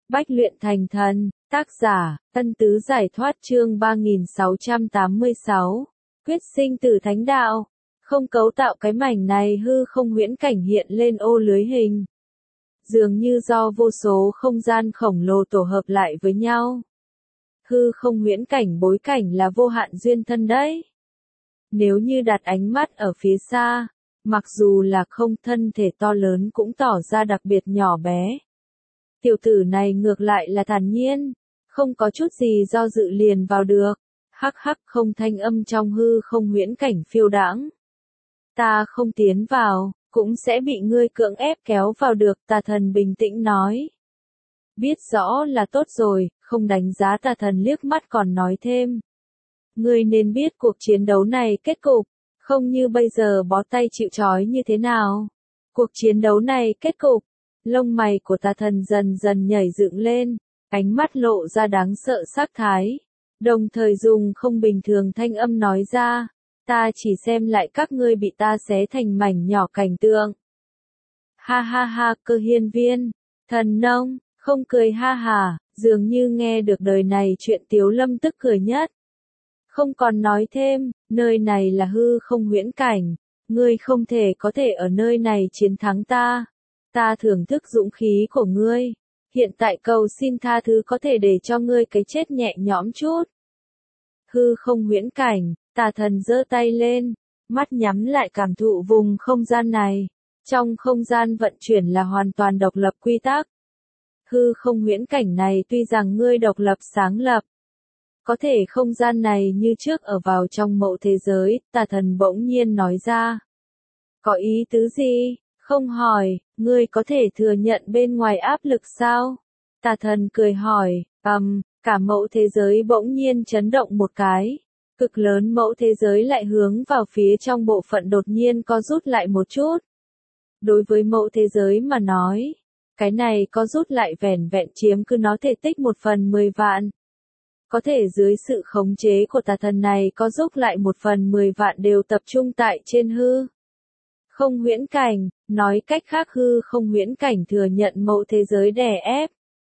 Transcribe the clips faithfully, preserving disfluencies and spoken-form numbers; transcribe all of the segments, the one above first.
Bách luyện thành thần, tác giả, Ân Tứ giải thoát chương ba nghìn sáu trăm tám mươi sáu. Quyết sinh tử thánh đạo. Không cấu tạo cái mảnh này hư không huyễn cảnh hiện lên ô lưới hình. Dường như do vô số không gian khổng lồ tổ hợp lại với nhau. Hư không huyễn cảnh bối cảnh là vô hạn duyên thân đấy. Nếu như đặt ánh mắt ở phía xa, mặc dù là không thân thể to lớn cũng tỏ ra đặc biệt nhỏ bé. Tiểu tử này ngược lại là thản nhiên, không có chút gì do dự liền vào được. Hắc hắc không thanh âm trong hư không huyễn cảnh phiêu đãng. Ta không tiến vào, cũng sẽ bị ngươi cưỡng ép kéo vào được, tà thần bình tĩnh nói. Biết rõ là tốt rồi, không đánh giá tà thần liếc mắt còn nói thêm. Ngươi nên biết cuộc chiến đấu này kết cục, không như bây giờ bó tay chịu trói như thế nào. Cuộc chiến đấu này kết cục, lông mày của tà thần dần dần nhảy dựng lên, ánh mắt lộ ra đáng sợ sắc thái, đồng thời dùng không bình thường thanh âm nói ra, ta chỉ xem lại các ngươi bị ta xé thành mảnh nhỏ cảnh tượng. Ha ha ha, Cơ Hiên Viên, thần nông, không cười ha hà, dường như nghe được đời này chuyện Tiếu Lâm tức cười nhất. Không còn nói thêm, nơi này là hư không huyễn cảnh, ngươi không thể có thể ở nơi này chiến thắng ta. Ta thưởng thức dũng khí của ngươi, hiện tại cầu xin tha thứ có thể để cho ngươi cái chết nhẹ nhõm chút. Hư không huyễn cảnh, tà thần giơ tay lên, mắt nhắm lại cảm thụ vùng không gian này. Trong không gian vận chuyển là hoàn toàn độc lập quy tắc. Hư không huyễn cảnh này tuy rằng ngươi độc lập sáng lập, có thể không gian này như trước ở vào trong mẫu thế giới, tà thần bỗng nhiên nói ra. Có ý tứ gì? Không hỏi, ngươi có thể thừa nhận bên ngoài áp lực sao? Tà thần cười hỏi, ầm, cả mẫu thế giới bỗng nhiên chấn động một cái. Cực lớn mẫu thế giới lại hướng vào phía trong bộ phận đột nhiên co rút lại một chút. Đối với mẫu thế giới mà nói, cái này có rút lại vẻn vẹn chiếm cứ nó thể tích một phần mười vạn. Có thể dưới sự khống chế của tà thần này có rút lại một phần mười vạn đều tập trung tại trên hư không huyễn cảnh, nói cách khác hư không huyễn cảnh thừa nhận mẫu thế giới đè ép.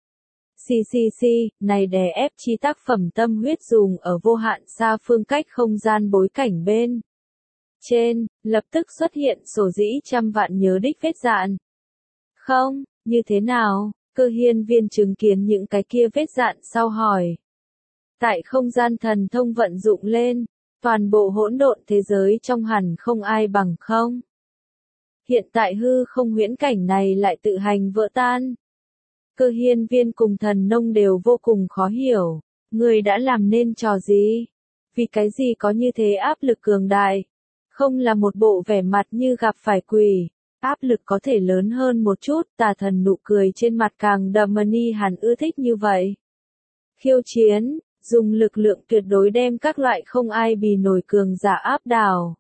Xì xì xì, này đè ép chi tác phẩm tâm huyết dùng ở vô hạn xa phương cách không gian bối cảnh bên trên, lập tức xuất hiện sổ dĩ trăm vạn nhớ đích vết dạn. Không, như thế nào? Cơ Hiên Viên chứng kiến những cái kia vết dạn sau hỏi. Tại không gian thần thông vận dụng lên, toàn bộ hỗn độn thế giới trong hẳn không ai bằng không. Hiện tại hư không huyễn cảnh này lại tự hành vỡ tan. Cơ Hiên Viên cùng thần nông đều vô cùng khó hiểu. Người đã làm nên trò gì? Vì cái gì có như thế áp lực cường đại? Không là một bộ vẻ mặt như gặp phải quỷ. Áp lực có thể lớn hơn một chút, tà thần nụ cười trên mặt càng đậm ni hẳn ưa thích như vậy. Khiêu chiến, dùng lực lượng tuyệt đối đem các loại không ai bì nổi cường giả áp đảo.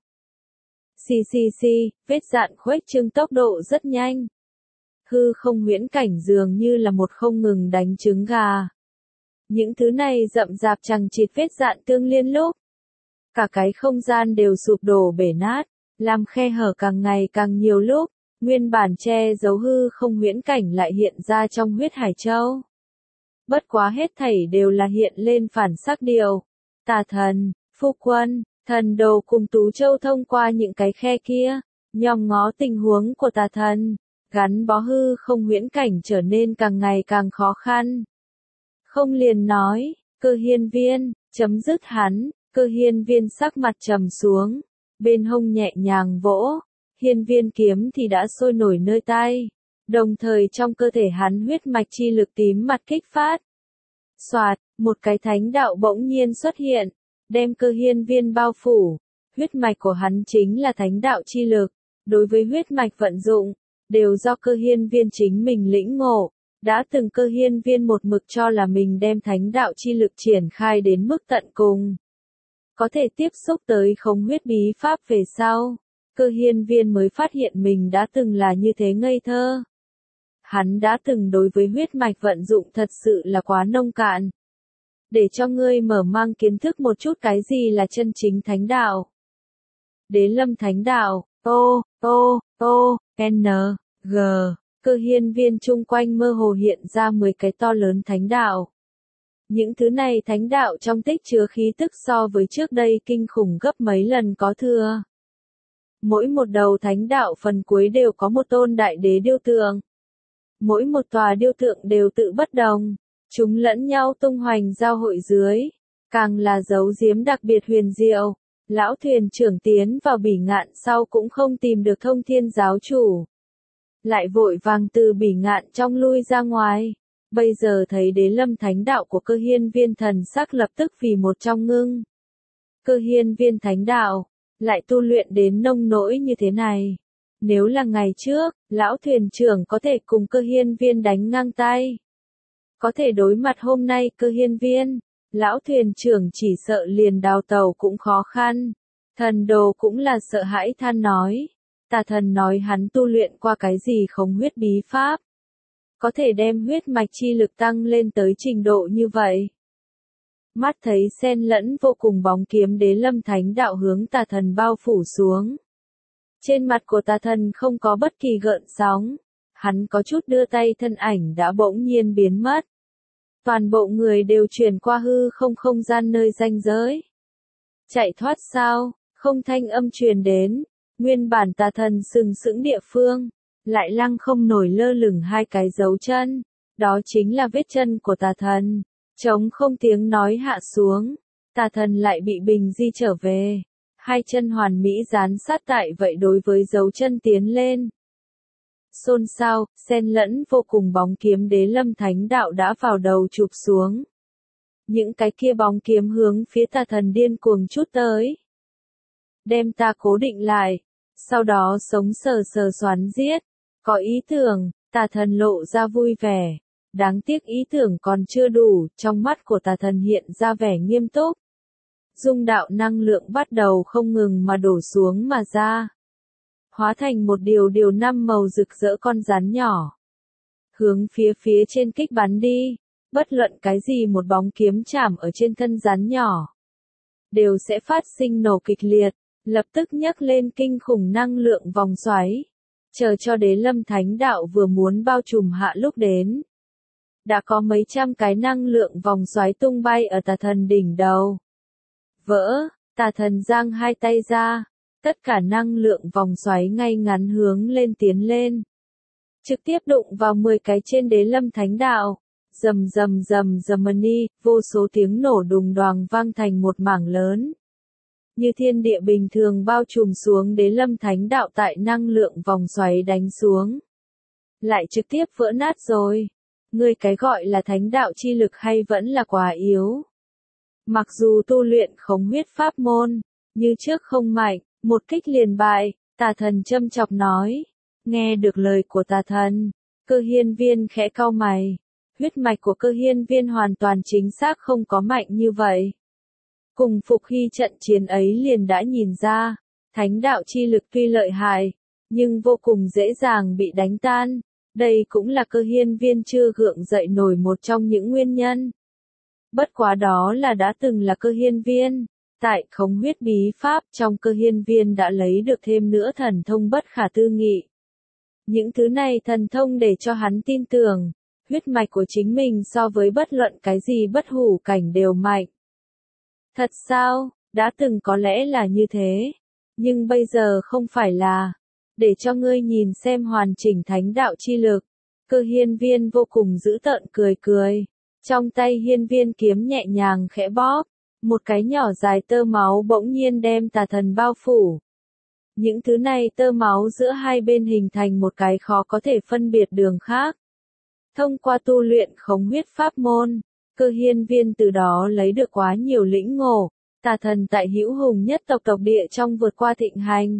Xì xì xì, vết dạn khuếch trương tốc độ rất nhanh. Hư không huyễn cảnh dường như là một không ngừng đánh trứng gà. Những thứ này rậm rạp chằng chịt vết dạn tương liên lúc. Cả cái không gian đều sụp đổ bể nát, làm khe hở càng ngày càng nhiều lúc, nguyên bản che giấu hư không huyễn cảnh lại hiện ra trong huyết hải châu. Bất quá hết thảy đều là hiện lên phản sắc điều. Tà thần, phu quân, thần đồ cùng Tú Châu thông qua những cái khe kia, nhòm ngó tình huống của tà thần, gắn bó hư không huyễn cảnh trở nên càng ngày càng khó khăn. Không liền nói, Cơ Hiên Viên, chấm dứt hắn, Cơ Hiên Viên sắc mặt trầm xuống, bên hông nhẹ nhàng vỗ, hiên viên kiếm thì đã sôi nổi nơi tay, đồng thời trong cơ thể hắn huyết mạch chi lực tím mặt kích phát. Soạt, một cái thánh đạo bỗng nhiên xuất hiện, đem Cơ Hiên Viên bao phủ, huyết mạch của hắn chính là thánh đạo chi lực, đối với huyết mạch vận dụng, đều do Cơ Hiên Viên chính mình lĩnh ngộ, đã từng Cơ Hiên Viên một mực cho là mình đem thánh đạo chi lực triển khai đến mức tận cùng. Có thể tiếp xúc tới không huyết bí pháp về sau, Cơ Hiên Viên mới phát hiện mình đã từng là như thế ngây thơ. Hắn đã từng đối với huyết mạch vận dụng thật sự là quá nông cạn. Để cho ngươi mở mang kiến thức một chút cái gì là chân chính thánh đạo. Đế lâm thánh đạo, O, O, O, N, G, Cơ hiên viên chung quanh mơ hồ hiện ra mười cái to lớn thánh đạo. Những thứ này thánh đạo trong tích chứa khí tức so với trước đây kinh khủng gấp mấy lần có thừa. Mỗi một đầu thánh đạo phần cuối đều có một tôn đại đế điêu tượng. Mỗi một tòa điêu tượng đều tự bất đồng. Chúng lẫn nhau tung hoành giao hội dưới. Càng là dấu giếm đặc biệt huyền diệu. Lão thuyền trưởng tiến vào bỉ ngạn sau cũng không tìm được thông thiên giáo chủ. Lại vội vàng từ bỉ ngạn trong lui ra ngoài. Bây giờ thấy đế lâm thánh đạo của cơ hiên viên thần sắc lập tức vì một trong ngưng. Cơ hiên viên thánh đạo, lại tu luyện đến nông nỗi như thế này. Nếu là ngày trước, lão thuyền trưởng có thể cùng cơ hiên viên đánh ngang tay. Có thể đối mặt hôm nay cơ hiên viên, lão thuyền trưởng chỉ sợ liền đào tàu cũng khó khăn. Thần đồ cũng là sợ hãi than nói. Tà thần nói hắn tu luyện qua cái gì không huyết bí pháp. Có thể đem huyết mạch chi lực tăng lên tới trình độ như vậy. Mắt thấy xen lẫn vô cùng bóng kiếm đế lâm thánh đạo hướng tà thần bao phủ xuống. Trên mặt của tà thần không có bất kỳ gợn sóng. Hắn có chút đưa tay thân ảnh đã bỗng nhiên biến mất. Toàn bộ người đều chuyển qua hư không không gian nơi ranh giới. Chạy thoát sao, không thanh âm truyền đến. Nguyên bản tà thần sừng sững địa phương. Lại lăng không nổi lơ lửng hai cái dấu chân. Đó chính là vết chân của tà thần. Trống không tiếng nói hạ xuống. Tà thần lại bị bình di trở về. Hai chân hoàn mỹ dán sát tại vậy đối với dấu chân tiến lên. Xôn xao, xen lẫn vô cùng bóng kiếm đế lâm thánh đạo đã vào đầu chụp xuống. Những cái kia bóng kiếm hướng phía tà thần điên cuồng chút tới. Đem ta cố định lại. Sau đó sống sờ sờ xoắn giết. Có ý tưởng, tà thần lộ ra vui vẻ. Đáng tiếc ý tưởng còn chưa đủ, trong mắt của tà thần hiện ra vẻ nghiêm túc. Dung đạo năng lượng bắt đầu không ngừng mà đổ xuống mà ra. Hóa thành một điều điều năm màu rực rỡ con rắn nhỏ. Hướng phía phía trên kích bắn đi, bất luận cái gì một bóng kiếm chạm ở trên thân rắn nhỏ. Đều sẽ phát sinh nổ kịch liệt, lập tức nhấc lên kinh khủng năng lượng vòng xoáy. Chờ cho đế lâm thánh đạo vừa muốn bao trùm hạ lúc đến. Đã có mấy trăm cái năng lượng vòng xoáy tung bay ở tà thần đỉnh đầu. Vỡ, tà thần giang hai tay ra, tất cả năng lượng vòng xoáy ngay ngắn hướng lên tiến lên. Trực tiếp đụng vào mười cái trên đế lâm thánh đạo. Rầm rầm rầm rầm-mani, vô số tiếng nổ đùng đoàng vang thành một mảng lớn. Như thiên địa bình thường bao trùm xuống đế lâm thánh đạo tại năng lượng vòng xoáy đánh xuống. Lại trực tiếp vỡ nát rồi. Ngươi cái gọi là thánh đạo chi lực hay vẫn là quá yếu. Mặc dù tu luyện khống huyết pháp môn, như trước không mạnh, một kích liền bại, tà thần châm chọc nói. Nghe được lời của tà thần, cơ hiên viên khẽ cau mày. Huyết mạch của cơ hiên viên hoàn toàn chính xác không có mạnh như vậy. Cùng Phục Hy trận chiến ấy liền đã nhìn ra, thánh đạo chi lực tuy lợi hại, nhưng vô cùng dễ dàng bị đánh tan. Đây cũng là cơ hiên viên chưa gượng dậy nổi một trong những nguyên nhân. Bất quá đó là đã từng là cơ hiên viên. Tại khống huyết bí pháp trong cơ hiên viên đã lấy được thêm nữa thần thông bất khả tư nghị. Những thứ này thần thông để cho hắn tin tưởng, huyết mạch của chính mình so với bất luận cái gì bất hủ cảnh đều mạnh. Thật sao, đã từng có lẽ là như thế, nhưng bây giờ không phải là. Để cho ngươi nhìn xem hoàn chỉnh thánh đạo chi lực. Cơ hiên viên vô cùng dữ tợn cười cười. Trong tay hiên viên kiếm nhẹ nhàng khẽ bóp. Một cái nhỏ dài tơ máu bỗng nhiên đem tà thần bao phủ. Những thứ này tơ máu giữa hai bên hình thành một cái khó có thể phân biệt đường khác. Thông qua tu luyện khống huyết pháp môn, cơ hiên viên từ đó lấy được quá nhiều lĩnh ngộ. Tà thần tại hữu hùng nhất tộc tộc địa trong vượt qua thịnh hành.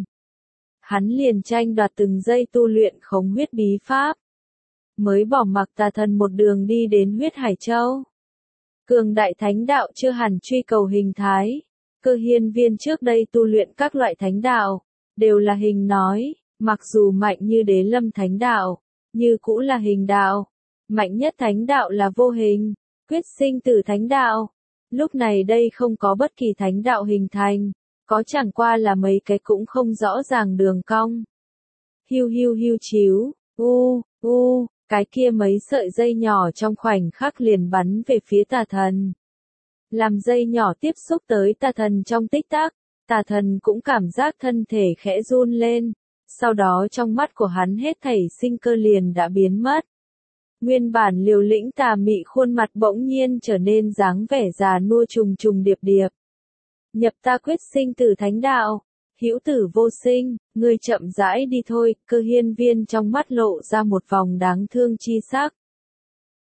Hắn liền tranh đoạt từng giây tu luyện khống huyết bí pháp. Mới bỏ mặc tà thần một đường đi đến huyết hải châu. Cường đại thánh đạo chưa hẳn truy cầu hình thái. Cơ hiên viên trước đây tu luyện các loại thánh đạo, đều là hình nói, mặc dù mạnh như đế lâm thánh đạo, như cũ là hình đạo. Mạnh nhất thánh đạo là vô hình, quyết sinh tử thánh đạo. Lúc này đây không có bất kỳ thánh đạo hình thành. Có chẳng qua là mấy cái cũng không rõ ràng đường cong. Hiu hiu hiu chiếu, U, u, cái kia mấy sợi dây nhỏ trong khoảnh khắc liền bắn về phía tà thần. Làm dây nhỏ tiếp xúc tới tà thần trong tích tắc, tà thần cũng cảm giác thân thể khẽ run lên, sau đó trong mắt của hắn hết thảy sinh cơ liền đã biến mất. Nguyên bản liều lĩnh tà mị khuôn mặt bỗng nhiên trở nên dáng vẻ già nua trùng trùng điệp điệp. Nhập ta quyết sinh tử thánh đạo, hữu tử vô sinh, ngươi chậm rãi đi thôi, Cơ Hiên Viên trong mắt lộ ra một vòng đáng thương chi sắc.